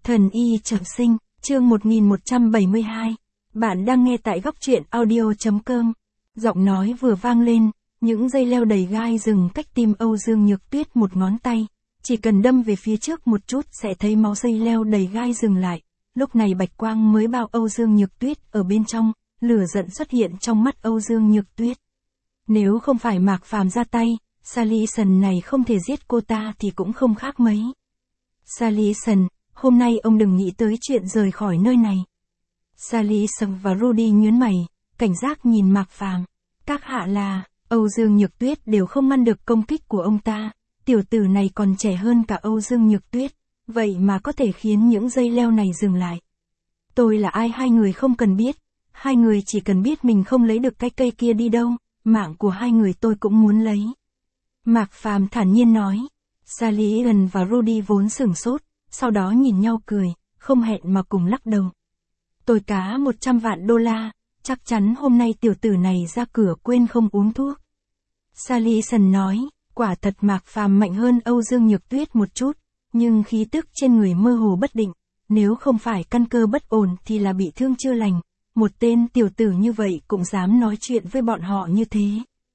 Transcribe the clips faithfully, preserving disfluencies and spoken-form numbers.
Thần y trọng sinh, chương một nghìn một trăm bảy mươi hai. Bạn đang nghe tại góc truyện audio chấm com. Giọng nói vừa vang lên, những dây leo đầy gai rừng cách tim Âu Dương Nhược Tuyết một ngón tay. Chỉ cần đâm về phía trước một chút sẽ thấy máu dây leo đầy gai dừng lại. Lúc này bạch quang mới bao Âu Dương Nhược Tuyết ở bên trong, lửa giận xuất hiện trong mắt Âu Dương Nhược Tuyết. Nếu không phải Mạc Phàm ra tay, Salison này không thể giết cô ta thì cũng không khác mấy. Salison, hôm nay ông đừng nghĩ tới chuyện rời khỏi nơi này. Salison và Rudy nhướng mày, cảnh giác nhìn Mạc Phàm. Các hạ là, Âu Dương Nhược Tuyết đều không ngăn được công kích của ông ta. Tiểu tử này còn trẻ hơn cả Âu Dương Nhược Tuyết, vậy mà có thể khiến những dây leo này dừng lại. Tôi là ai hai người không cần biết, hai người chỉ cần biết mình không lấy được cái cây kia đi đâu, mạng của hai người tôi cũng muốn lấy. Mạc Phàm thản nhiên nói. Salison và Rudy vốn sửng sốt, sau đó nhìn nhau cười, không hẹn mà cùng lắc đầu. Tôi cá một trăm vạn đô la, chắc chắn hôm nay tiểu tử này ra cửa quên không uống thuốc. Salison nói, quả thật Mạc Phàm mạnh hơn Âu Dương Nhược Tuyết một chút, nhưng khí tức trên người mơ hồ bất định, nếu không phải căn cơ bất ổn thì là bị thương chưa lành, một tên tiểu tử như vậy cũng dám nói chuyện với bọn họ như thế.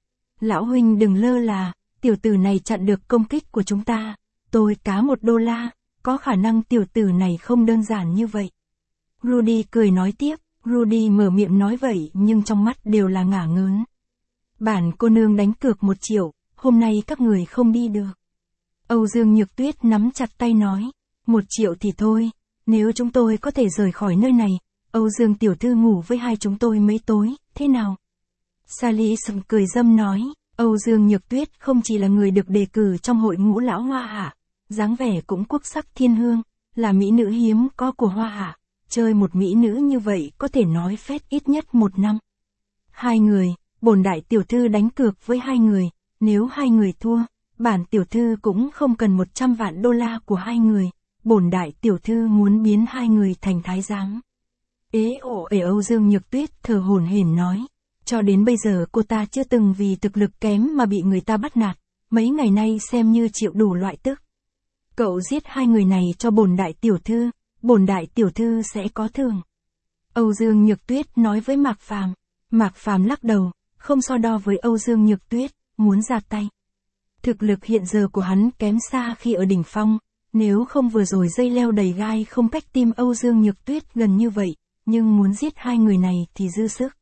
Lão huynh đừng lơ là, tiểu tử này chặn được công kích của chúng ta, tôi cá một đô la, có khả năng tiểu tử này không đơn giản như vậy. Rudy cười nói tiếp, Rudy mở miệng nói vậy nhưng trong mắt đều là ngả ngớn. Bản cô nương đánh cược một triệu, hôm nay các người không đi được. Âu Dương Nhược Tuyết nắm chặt tay nói, một triệu thì thôi, nếu chúng tôi có thể rời khỏi nơi này, Âu Dương tiểu thư ngủ với hai chúng tôi mấy tối, thế nào? Salison cười dâm nói, Âu Dương Nhược Tuyết không chỉ là người được đề cử trong hội ngũ lão Hoa Hạ, dáng vẻ cũng quốc sắc thiên hương, là mỹ nữ hiếm có của Hoa Hạ, chơi một mỹ nữ như vậy có thể nói phét ít nhất một năm. Hai người, bổn đại tiểu thư đánh cược với hai người, nếu hai người thua, bản tiểu thư cũng không cần một trăm vạn đô la của hai người, bổn đại tiểu thư muốn biến hai người thành thái giám. Ế ổ ể Âu Dương Nhược Tuyết thở hổn hển nói. Cho đến bây giờ cô ta chưa từng vì thực lực kém mà bị người ta bắt nạt, mấy ngày nay xem như chịu đủ loại tức. Cậu giết hai người này cho bổn đại tiểu thư, bổn đại tiểu thư sẽ có thưởng. Âu Dương Nhược Tuyết nói với Mạc Phàm. Mạc Phàm lắc đầu, không so đo với Âu Dương Nhược Tuyết, muốn ra tay. Thực lực hiện giờ của hắn kém xa khi ở đỉnh phong, nếu không vừa rồi dây leo đầy gai không cách tim Âu Dương Nhược Tuyết gần như vậy, nhưng muốn giết hai người này thì dư sức.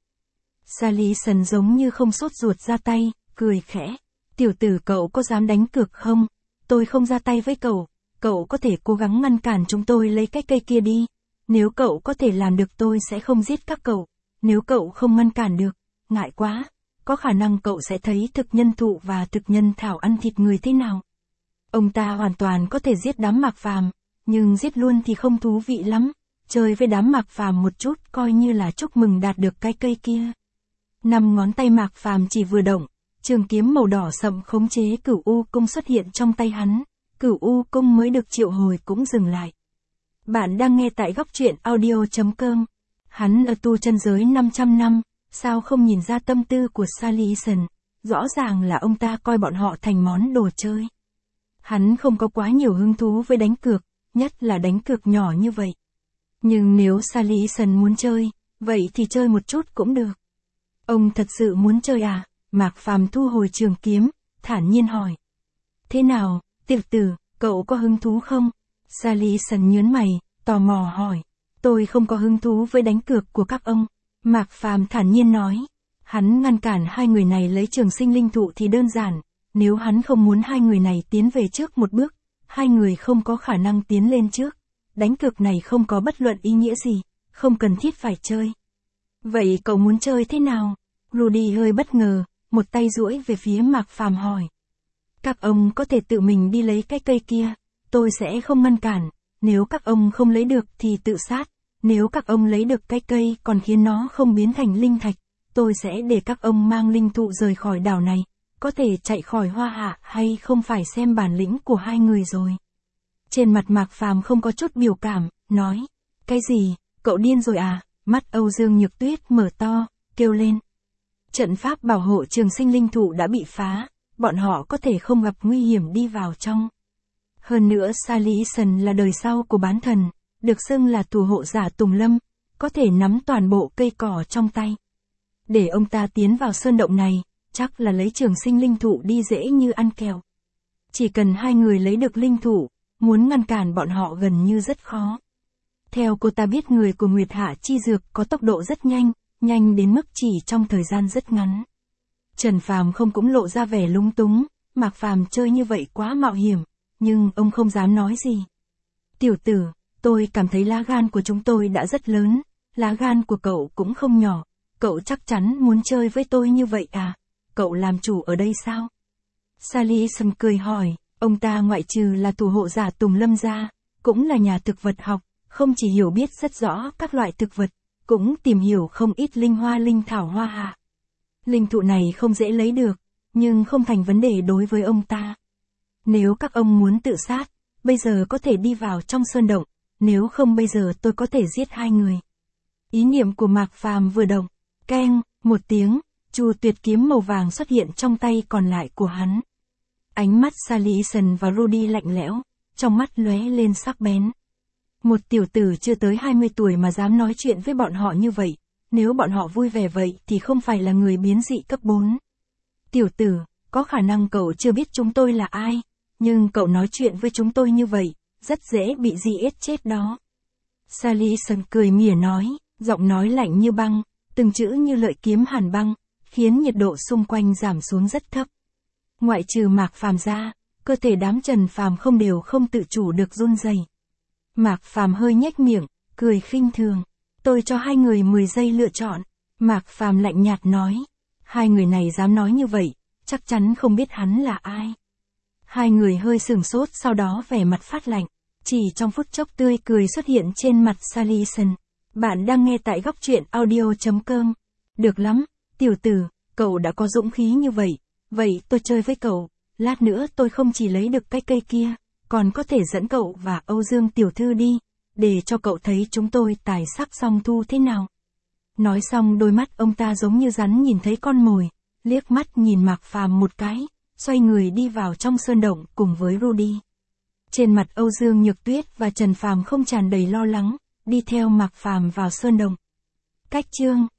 Salison giống như không sốt ruột ra tay, cười khẽ. Tiểu tử cậu có dám đánh cược không? Tôi không ra tay với cậu, cậu có thể cố gắng ngăn cản chúng tôi lấy cái cây kia đi. Nếu cậu có thể làm được tôi sẽ không giết các cậu, nếu cậu không ngăn cản được, ngại quá, có khả năng cậu sẽ thấy thực nhân thụ và thực nhân thảo ăn thịt người thế nào. Ông ta hoàn toàn có thể giết đám Mạc Phàm, nhưng giết luôn thì không thú vị lắm, chơi với đám Mạc Phàm một chút coi như là chúc mừng đạt được cái cây kia. Năm ngón tay Mạc Phàm chỉ vừa động, trường kiếm màu đỏ sậm khống chế Cửu U Cung xuất hiện trong tay hắn, Cửu U Cung mới được triệu hồi cũng dừng lại. Bạn đang nghe tại góc truyện audio chấm com. Hắn ở tu chân giới năm trăm năm, sao không nhìn ra tâm tư của Salison, rõ ràng là ông ta coi bọn họ thành món đồ chơi. Hắn không có quá nhiều hứng thú với đánh cược, nhất là đánh cược nhỏ như vậy. Nhưng nếu Salison muốn chơi, vậy thì chơi một chút cũng được. Ông thật sự muốn chơi à? Mạc Phàm thu hồi trường kiếm, thản nhiên hỏi. Thế nào, tiểu tử, cậu có hứng thú không? Salison nhướng mày, tò mò hỏi. Tôi không có hứng thú với đánh cược của các ông. Mạc Phàm thản nhiên nói. Hắn ngăn cản hai người này lấy trường sinh linh thụ thì đơn giản, nếu hắn không muốn hai người này tiến về trước một bước, hai người không có khả năng tiến lên trước. Đánh cược này không có bất luận ý nghĩa gì, không cần thiết phải chơi. Vậy cậu muốn chơi thế nào? Rudy hơi bất ngờ, một tay duỗi về phía Mạc Phàm hỏi. Các ông có thể tự mình đi lấy cái cây kia, tôi sẽ không ngăn cản, nếu các ông không lấy được thì tự sát, nếu các ông lấy được cái cây còn khiến nó không biến thành linh thạch, tôi sẽ để các ông mang linh thụ rời khỏi đảo này, có thể chạy khỏi Hoa Hạ hay không phải xem bản lĩnh của hai người rồi. Trên mặt Mạc Phàm không có chút biểu cảm, nói, cái gì, cậu điên rồi à? Mắt Âu Dương Nhược Tuyết mở to, kêu lên. Trận pháp bảo hộ trường sinh linh thụ đã bị phá, bọn họ có thể không gặp nguy hiểm đi vào trong. Hơn nữa Salison là đời sau của bán thần, được xưng là thủ hộ giả Tùng Lâm, có thể nắm toàn bộ cây cỏ trong tay. Để ông ta tiến vào sơn động này, chắc là lấy trường sinh linh thụ đi dễ như ăn kẹo. Chỉ cần hai người lấy được linh thụ, muốn ngăn cản bọn họ gần như rất khó. Theo cô ta biết người của Nguyệt Hạ Chi Dược có tốc độ rất nhanh, nhanh đến mức chỉ trong thời gian rất ngắn. Trần Phàm không cũng lộ ra vẻ lúng túng, Mạc Phàm chơi như vậy quá mạo hiểm, nhưng ông không dám nói gì. Tiểu tử, tôi cảm thấy lá gan của chúng tôi đã rất lớn, lá gan của cậu cũng không nhỏ, cậu chắc chắn muốn chơi với tôi như vậy à? Cậu làm chủ ở đây sao? Salison cười hỏi, ông ta ngoại trừ là thủ hộ giả Tùng Lâm ra, cũng là nhà thực vật học, không chỉ hiểu biết rất rõ các loại thực vật, cũng tìm hiểu không ít linh hoa linh thảo hoa hạ. Linh thụ này không dễ lấy được, nhưng không thành vấn đề đối với ông ta. Nếu các ông muốn tự sát, bây giờ có thể đi vào trong sơn động, nếu không bây giờ tôi có thể giết hai người. Ý niệm của Mạc Phàm vừa động, keng, một tiếng, Chu Tuyệt kiếm màu vàng xuất hiện trong tay còn lại của hắn. Ánh mắt Salison và Rudy lạnh lẽo, trong mắt lóe lên sắc bén. Một tiểu tử chưa tới hai mươi tuổi mà dám nói chuyện với bọn họ như vậy, nếu bọn họ vui vẻ vậy thì không phải là người biến dị cấp bốn. Tiểu tử, có khả năng cậu chưa biết chúng tôi là ai, nhưng cậu nói chuyện với chúng tôi như vậy, rất dễ bị dị ết chết đó. Salison cười mỉa nói, giọng nói lạnh như băng, từng chữ như lợi kiếm hàn băng, khiến nhiệt độ xung quanh giảm xuống rất thấp. Ngoại trừ Mạc Phàm ra, cơ thể đám Trần Phàm không đều không tự chủ được run rẩy. Mạc Phàm hơi nhếch miệng, cười khinh thường. Tôi cho hai người mười giây lựa chọn. Mạc Phàm lạnh nhạt nói. Hai người này dám nói như vậy, chắc chắn không biết hắn là ai. Hai người hơi sửng sốt sau đó vẻ mặt phát lạnh. Chỉ trong phút chốc tươi cười xuất hiện trên mặt Salison. Bạn đang nghe tại góc truyện audio chấm com. Được lắm, tiểu tử, cậu đã có dũng khí như vậy. Vậy tôi chơi với cậu, lát nữa tôi không chỉ lấy được cái cây kia, còn có thể dẫn cậu và Âu Dương tiểu thư đi, để cho cậu thấy chúng tôi tài sắc song thu thế nào. Nói xong đôi mắt ông ta giống như rắn nhìn thấy con mồi, liếc mắt nhìn Mạc Phàm một cái, xoay người đi vào trong sơn động cùng với Rudy. Trên mặt Âu Dương Nhược Tuyết và Trần Phàm không tràn đầy lo lắng, đi theo Mạc Phàm vào sơn động. Cách chương